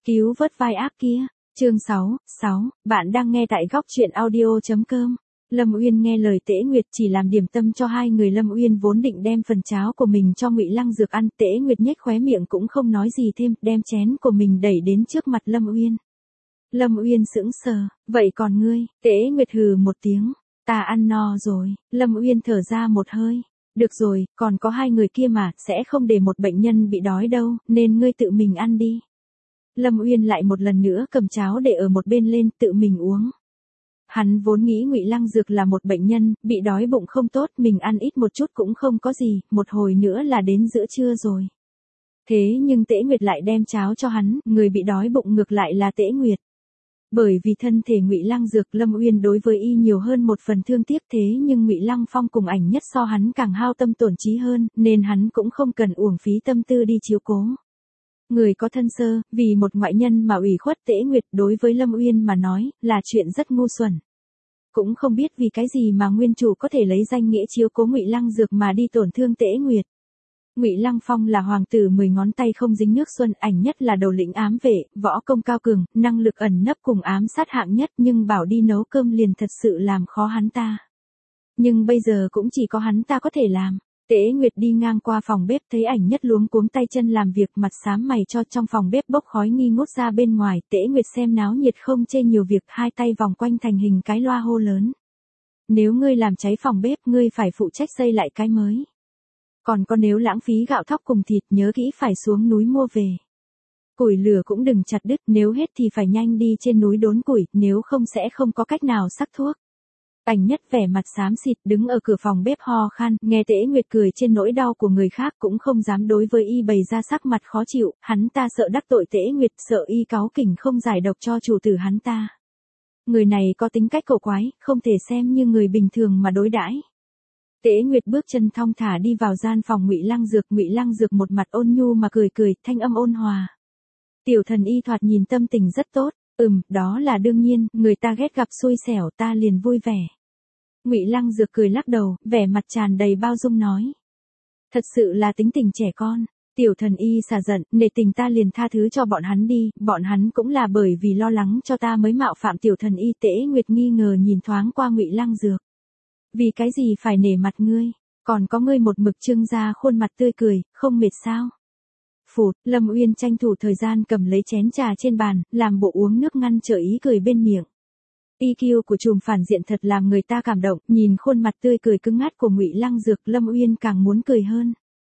Cứu vớt vai ác kia. Chương 6, bạn đang nghe tại góc truyện audio.com. Lâm Uyên nghe lời Tễ Nguyệt chỉ làm điểm tâm cho hai người. Lâm Uyên vốn định đem phần cháo của mình cho Ngụy Lăng Dược ăn, Tễ Nguyệt nhếch khóe miệng cũng không nói gì thêm, đem chén của mình đẩy đến trước mặt Lâm Uyên. Lâm Uyên sững sờ, vậy còn ngươi? Tễ Nguyệt hừ một tiếng, ta ăn no rồi. Lâm Uyên thở ra một hơi, được rồi, còn có hai người kia mà, sẽ không để một bệnh nhân bị đói đâu, nên ngươi tự mình ăn đi. Lâm Uyên lại một lần nữa cầm cháo để ở một bên lên, tự mình uống. Hắn vốn nghĩ Ngụy Lăng Dược là một bệnh nhân, bị đói bụng không tốt, mình ăn ít một chút cũng không có gì, một hồi nữa là đến giữa trưa rồi. Thế nhưng Tễ Nguyệt lại đem cháo cho hắn, người bị đói bụng ngược lại là Tễ Nguyệt. Bởi vì thân thể Ngụy Lăng Dược, Lâm Uyên đối với y nhiều hơn một phần thương tiếc, thế nhưng Ngụy Lăng Phong cùng Ảnh Nhất so hắn càng hao tâm tổn trí hơn, nên hắn cũng không cần uổng phí tâm tư đi chiếu cố. Người có thân sơ, vì một ngoại nhân mà ủy khuất Tễ Nguyệt, đối với Lâm Uyên mà nói, là chuyện rất ngu xuẩn. Cũng không biết vì cái gì mà nguyên chủ có thể lấy danh nghĩa chiếu cố Ngụy Lăng Dược mà đi tổn thương Tễ Nguyệt. Ngụy Lăng Phong là hoàng tử 10 ngón tay không dính nước xuân, Ảnh Nhất là đầu lĩnh ám vệ, võ công cao cường, năng lực ẩn nấp cùng ám sát hạng nhất, nhưng bảo đi nấu cơm liền thật sự làm khó hắn ta. Nhưng bây giờ cũng chỉ có hắn ta có thể làm. Tễ Nguyệt đi ngang qua phòng bếp thấy Ảnh Nhất luống cuống tay chân làm việc, mặt xám mày cho, trong phòng bếp bốc khói nghi ngút ra bên ngoài. Tễ Nguyệt xem náo nhiệt không chê nhiều việc, hai tay vòng quanh thành hình cái loa hô lớn. Nếu ngươi làm cháy phòng bếp, ngươi phải phụ trách xây lại cái mới. Còn có nếu lãng phí gạo thóc cùng thịt, nhớ kỹ phải xuống núi mua về. Củi lửa cũng đừng chặt đứt, nếu hết thì phải nhanh đi trên núi đốn củi, nếu không sẽ không có cách nào sắc thuốc. Ảnh Nhất vẻ mặt xám xịt đứng ở cửa phòng bếp ho khan, nghe Tễ Nguyệt cười trên nỗi đau của người khác cũng không dám đối với y bày ra sắc mặt khó chịu, hắn ta sợ đắc tội Tễ Nguyệt, sợ y cáu kỉnh không giải độc cho chủ tử hắn ta. Người này có tính cách cổ quái, không thể xem như người bình thường mà đối đãi. Tễ Nguyệt bước chân thong thả đi vào gian phòng Ngụy Lăng Dược một mặt ôn nhu mà cười cười, thanh âm ôn hòa. Tiểu thần y thoạt nhìn tâm tình rất tốt, đó là đương nhiên, người ta ghét gặp xui xẻo, ta liền vui vẻ. Ngụy Lăng Dược cười lắc đầu, vẻ mặt tràn đầy bao dung nói. Thật sự là tính tình trẻ con, tiểu thần y xả giận, nể tình ta liền tha thứ cho bọn hắn đi, bọn hắn cũng là bởi vì lo lắng cho ta mới mạo phạm tiểu thần y. Tễ Nguyệt nghi ngờ nhìn thoáng qua Ngụy Lăng Dược. Vì cái gì phải nể mặt ngươi, còn có ngươi một mực trưng ra khuôn mặt tươi cười, không mệt sao? Phụt, Lâm Uyên tranh thủ thời gian cầm lấy chén trà trên bàn, làm bộ uống nước ngăn trở ý cười bên miệng. EQ của trùm phản diện thật làm người ta cảm động, nhìn khuôn mặt tươi cười cứng ngắt của Ngụy Lăng Dược, Lâm Uyên càng muốn cười hơn.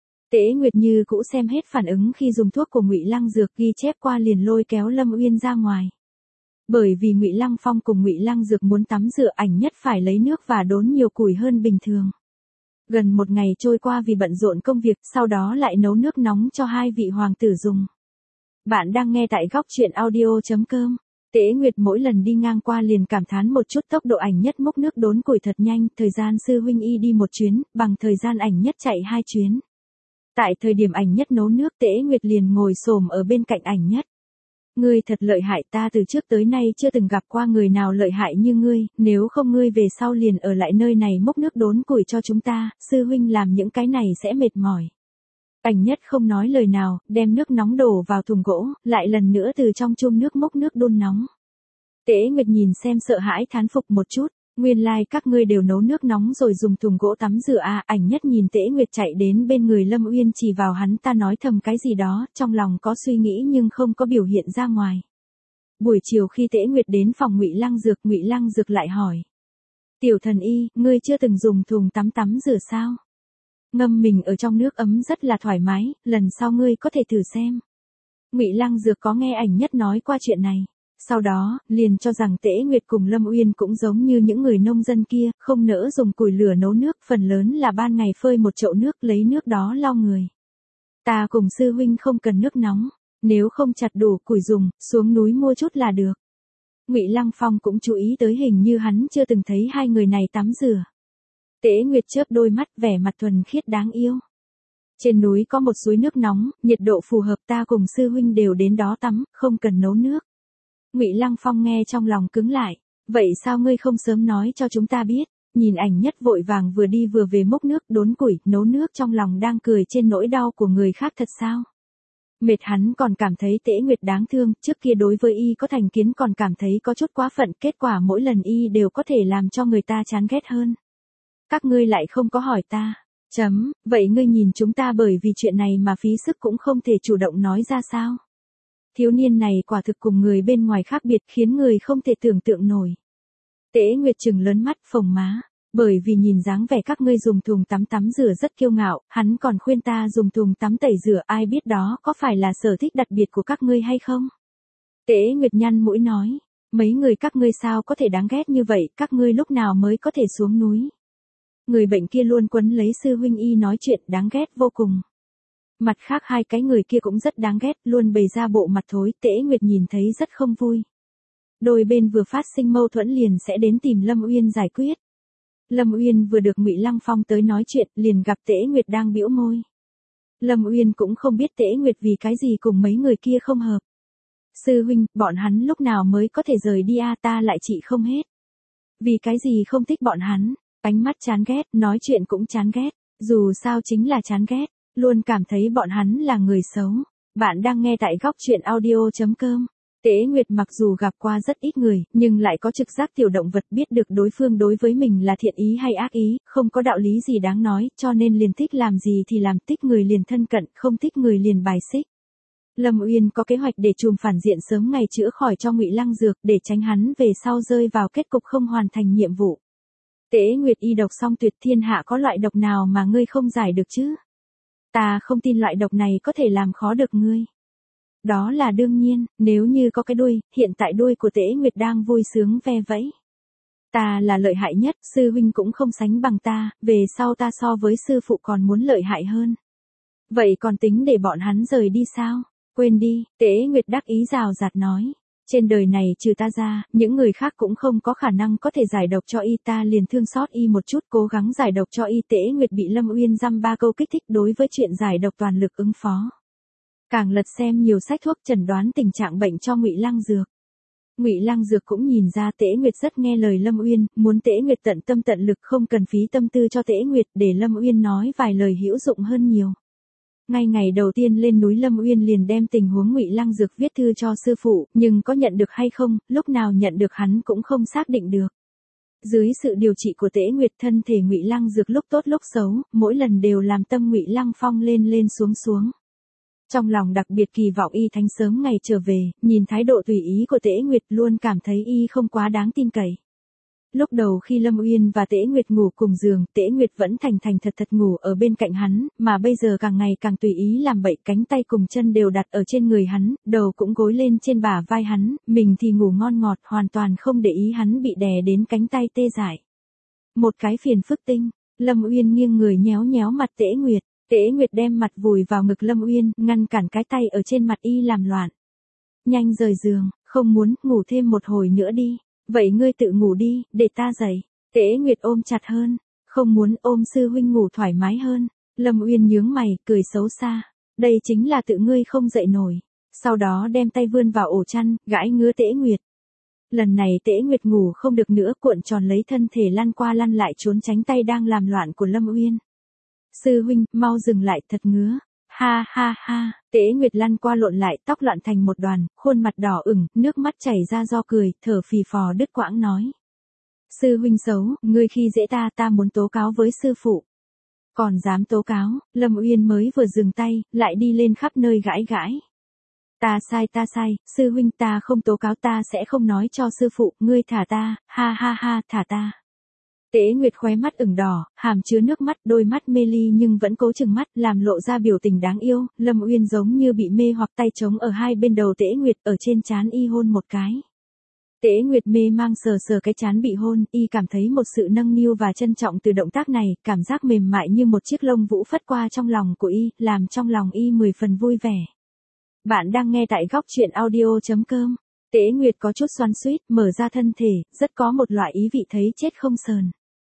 Tễ Nguyệt như cũ xem hết phản ứng khi dùng thuốc của Ngụy Lăng Dược, ghi chép qua liền lôi kéo Lâm Uyên ra ngoài. Bởi vì Ngụy Lăng Phong cùng Ngụy Lăng Dược muốn tắm rửa, Ảnh Nhất phải lấy nước và đốn nhiều củi hơn bình thường. Gần một ngày trôi qua vì bận rộn công việc, sau đó lại nấu nước nóng cho hai vị hoàng tử dùng. Bạn đang nghe tại góc truyện audio.com. Tễ Nguyệt mỗi lần đi ngang qua liền cảm thán một chút tốc độ Ảnh Nhất múc nước đốn củi thật nhanh, thời gian sư huynh y đi một chuyến, bằng thời gian Ảnh Nhất chạy 2 chuyến. Tại thời điểm Ảnh Nhất nấu nước, Tễ Nguyệt liền ngồi xổm ở bên cạnh Ảnh Nhất. Ngươi thật lợi hại, ta từ trước tới nay chưa từng gặp qua người nào lợi hại như ngươi, nếu không ngươi về sau liền ở lại nơi này múc nước đốn củi cho chúng ta, sư huynh làm những cái này sẽ mệt mỏi. Ảnh Nhất không nói lời nào, đem nước nóng đổ vào thùng gỗ, lại lần nữa từ trong chum nước múc nước đun nóng. Tễ Nguyệt nhìn xem sợ hãi thán phục một chút, nguyên lai các ngươi đều nấu nước nóng rồi dùng thùng gỗ tắm rửa à? Ảnh Nhất nhìn Tễ Nguyệt chạy đến bên người Lâm Uyên chỉ vào hắn ta nói thầm cái gì đó, trong lòng có suy nghĩ nhưng không có biểu hiện ra ngoài. Buổi chiều khi Tễ Nguyệt đến phòng Ngụy Lăng Dược lại hỏi. Tiểu thần y, ngươi chưa từng dùng thùng tắm rửa sao? Ngâm mình ở trong nước ấm rất là thoải mái, lần sau ngươi có thể thử xem. Ngụy Lăng Dược có nghe Ảnh Nhất nói qua chuyện này. Sau đó, liền cho rằng Tễ Nguyệt cùng Lâm Uyên cũng giống như những người nông dân kia, không nỡ dùng củi lửa nấu nước, phần lớn là ban ngày phơi một chậu nước lấy nước đó lau người. Ta cùng sư huynh không cần nước nóng, nếu không chặt đủ củi dùng, xuống núi mua chút là được. Ngụy Lăng Phong cũng chú ý tới hình như hắn chưa từng thấy hai người này tắm rửa. Tễ Nguyệt chớp đôi mắt, vẻ mặt thuần khiết đáng yêu. Trên núi có một suối nước nóng, nhiệt độ phù hợp, ta cùng sư huynh đều đến đó tắm, không cần nấu nước. Ngụy Lăng Phong nghe trong lòng cứng lại, vậy sao ngươi không sớm nói cho chúng ta biết? Nhìn Ảnh Nhất vội vàng vừa đi vừa về múc nước, đốn củi, nấu nước, trong lòng đang cười trên nỗi đau của người khác thật sao? Mệt hắn còn cảm thấy Tế Nguyệt đáng thương, trước kia đối với y có thành kiến còn cảm thấy có chút quá phận, kết quả mỗi lần y đều có thể làm cho người ta chán ghét hơn. Các ngươi lại không có hỏi ta. Vậy ngươi nhìn chúng ta bởi vì chuyện này mà phí sức cũng không thể chủ động nói ra sao? Thiếu niên này quả thực cùng người bên ngoài khác biệt khiến người không thể tưởng tượng nổi. Tế Nguyệt trừng lớn mắt phồng má. Bởi vì nhìn dáng vẻ các ngươi dùng thùng tắm tắm rửa rất kiêu ngạo, hắn còn khuyên ta dùng thùng tắm tẩy rửa, ai biết đó có phải là sở thích đặc biệt của các ngươi hay không? Tế Nguyệt nhăn mũi nói, mấy người các ngươi sao có thể đáng ghét như vậy, các ngươi lúc nào mới có thể xuống núi? Người bệnh kia luôn quấn lấy sư huynh y nói chuyện đáng ghét vô cùng. Mặt khác hai cái người kia cũng rất đáng ghét, luôn bày ra bộ mặt thối, Tế Nguyệt nhìn thấy rất không vui. Đôi bên vừa phát sinh mâu thuẫn liền sẽ đến tìm Lâm Uyên giải quyết. Lâm Uyên vừa được Ngụy Lăng Phong tới nói chuyện, liền gặp Tế Nguyệt đang bĩu môi. Lâm Uyên cũng không biết Tế Nguyệt vì cái gì cùng mấy người kia không hợp. Sư huynh, bọn hắn lúc nào mới có thể rời đi a, ta lại trị không hết. Vì cái gì không thích bọn hắn, ánh mắt chán ghét, nói chuyện cũng chán ghét, dù sao chính là chán ghét, luôn cảm thấy bọn hắn là người xấu. Bạn đang nghe tại góc truyện audio.com. Tế Nguyệt mặc dù gặp qua rất ít người, nhưng lại có trực giác tiểu động vật, biết được đối phương đối với mình là thiện ý hay ác ý, không có đạo lý gì đáng nói, cho nên liền thích làm gì thì làm, thích người liền thân cận, không thích người liền bài xích. Lâm Uyên có kế hoạch để trùm phản diện sớm ngày chữa khỏi cho Ngụy Lăng Dược, để tránh hắn về sau rơi vào kết cục không hoàn thành nhiệm vụ. Tế Nguyệt, y độc song tuyệt, thiên hạ có loại độc nào mà ngươi không giải được chứ? Ta không tin loại độc này có thể làm khó được ngươi. Đó là đương nhiên, nếu như có cái đuôi, hiện tại đuôi của Tế Nguyệt đang vui sướng ve vẫy. Ta là lợi hại nhất, sư huynh cũng không sánh bằng ta, về sau ta so với sư phụ còn muốn lợi hại hơn. Vậy còn tính để bọn hắn rời đi sao? Quên đi, Tế Nguyệt đắc ý rào rạt nói. Trên đời này trừ ta ra, những người khác cũng không có khả năng có thể giải độc cho y, ta liền thương xót y một chút, cố gắng giải độc cho y. Tế Nguyệt bị Lâm Uyên dăm ba câu kích thích, đối với chuyện giải độc toàn lực ứng phó. Càng lật xem nhiều sách thuốc chẩn đoán tình trạng bệnh cho Ngụy Lăng Dược. Ngụy Lăng Dược cũng nhìn ra Tế Nguyệt rất nghe lời Lâm Uyên, muốn Tế Nguyệt tận tâm tận lực, không cần phí tâm tư cho Tế Nguyệt, để Lâm Uyên nói vài lời hữu dụng hơn nhiều. Ngay ngày đầu tiên lên núi, Lâm Uyên liền đem tình huống Ngụy Lăng Dược viết thư cho sư phụ, nhưng có nhận được hay không, lúc nào nhận được hắn cũng không xác định được. Dưới sự điều trị của Tế Nguyệt, thân thể Ngụy Lăng Dược lúc tốt lúc xấu, mỗi lần đều làm tâm Ngụy Lăng Phong lên lên xuống xuống. Trong lòng đặc biệt kỳ vọng y thánh sớm ngày trở về, nhìn thái độ tùy ý của Tế Nguyệt luôn cảm thấy y không quá đáng tin cậy. Lúc đầu khi Lâm Uyên và Tế Nguyệt ngủ cùng giường, Tế Nguyệt vẫn thành thành thật thật ngủ ở bên cạnh hắn, mà bây giờ càng ngày càng tùy ý làm bậy, cánh tay cùng chân đều đặt ở trên người hắn, đầu cũng gối lên trên bả vai hắn, mình thì ngủ ngon ngọt, hoàn toàn không để ý hắn bị đè đến cánh tay tê dại. Một cái phiền phức tinh, Lâm Uyên nghiêng người nhéo nhéo mặt Tế Nguyệt. Tế Nguyệt đem mặt vùi vào ngực Lâm Uyên, ngăn cản cái tay ở trên mặt y làm loạn. Nhanh rời giường, không muốn, ngủ thêm một hồi nữa đi. Vậy ngươi tự ngủ đi, để ta dậy. Tế Nguyệt ôm chặt hơn. Không muốn, ôm sư huynh ngủ thoải mái hơn. Lâm Uyên nhướng mày, cười xấu xa. Đây chính là tự ngươi không dậy nổi. Sau đó đem tay vươn vào ổ chăn, gãi ngứa Tế Nguyệt. Lần này Tế Nguyệt ngủ không được nữa, cuộn tròn lấy thân thể lăn qua lăn lại trốn tránh tay đang làm loạn của Lâm Uyên. Sư huynh, mau dừng lại, thật ngứa. Ha ha ha, Tế Nguyệt lăn qua lộn lại, tóc loạn thành một đoàn, khuôn mặt đỏ ửng, nước mắt chảy ra do cười, thở phì phò đứt quãng nói. Sư huynh xấu, ngươi khi dễ ta, ta muốn tố cáo với sư phụ. Còn dám tố cáo, Lâm Uyên mới vừa dừng tay, lại đi lên khắp nơi gãi gãi. Ta sai, sư huynh, ta không tố cáo, ta sẽ không nói cho sư phụ, ngươi thả ta, ha ha ha, thả ta. Tế Nguyệt khóe mắt ửng đỏ, hàm chứa nước mắt, đôi mắt mê ly nhưng vẫn cố chừng mắt, làm lộ ra biểu tình đáng yêu. Lâm Uyên giống như bị mê hoặc, tay trống ở hai bên đầu Tế Nguyệt, ở trên trán y hôn một cái. Tế Nguyệt mê mang sờ sờ cái trán bị hôn, y cảm thấy một sự nâng niu và trân trọng từ động tác này, cảm giác mềm mại như một chiếc lông vũ phất qua trong lòng của y, làm trong lòng y 10 phần vui vẻ. Bạn đang nghe tại góc truyện audio.com. Tế Nguyệt có chút xoắn xuýt, mở ra thân thể, rất có một loại ý vị thấy chết không sờn.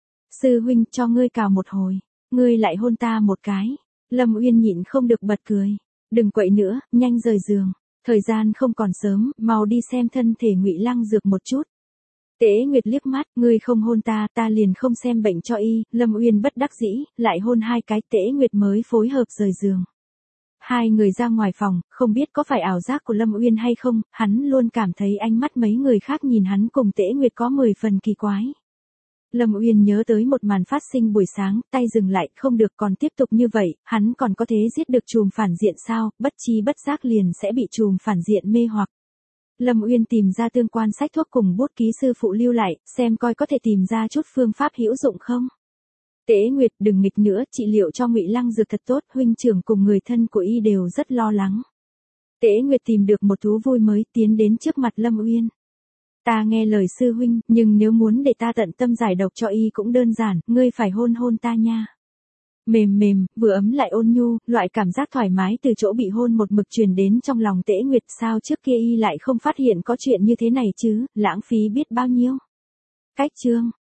Sư huynh, cho ngươi cào một hồi, ngươi lại hôn ta một cái. Lâm Uyên nhịn không được bật cười. Đừng quậy nữa, nhanh rời giường. Thời gian không còn sớm, mau đi xem thân thể Ngụy Lăng Dược một chút. Tế Nguyệt liếc mắt, ngươi không hôn ta, ta liền không xem bệnh cho y. Lâm Uyên bất đắc dĩ, lại hôn hai cái. Tế Nguyệt mới phối hợp rời giường. Hai người ra ngoài phòng, không biết có phải ảo giác của Lâm Uyên hay không, hắn luôn cảm thấy ánh mắt mấy người khác nhìn hắn cùng Tễ Nguyệt có 10 phần kỳ quái. Lâm Uyên nhớ tới một màn phát sinh buổi sáng, tay dừng lại, không được còn tiếp tục như vậy, hắn còn có thể giết được trùm phản diện sao, bất chi bất giác liền sẽ bị trùm phản diện mê hoặc. Lâm Uyên tìm ra tương quan sách thuốc cùng bút ký sư phụ lưu lại, xem coi có thể tìm ra chút phương pháp hữu dụng không. Tễ Nguyệt, đừng nghịch nữa, trị liệu cho Ngụy Lăng Dược thật tốt, huynh trưởng cùng người thân của y đều rất lo lắng. Tễ Nguyệt tìm được một thú vui mới, tiến đến trước mặt Lâm Uyên. Ta nghe lời sư huynh, nhưng nếu muốn để ta tận tâm giải độc cho y cũng đơn giản, ngươi phải hôn hôn ta nha. Mềm mềm, vừa ấm lại ôn nhu, loại cảm giác thoải mái từ chỗ bị hôn một mực truyền đến trong lòng Tễ Nguyệt, sao trước kia y lại không phát hiện có chuyện như thế này chứ, lãng phí biết bao nhiêu. Cách chương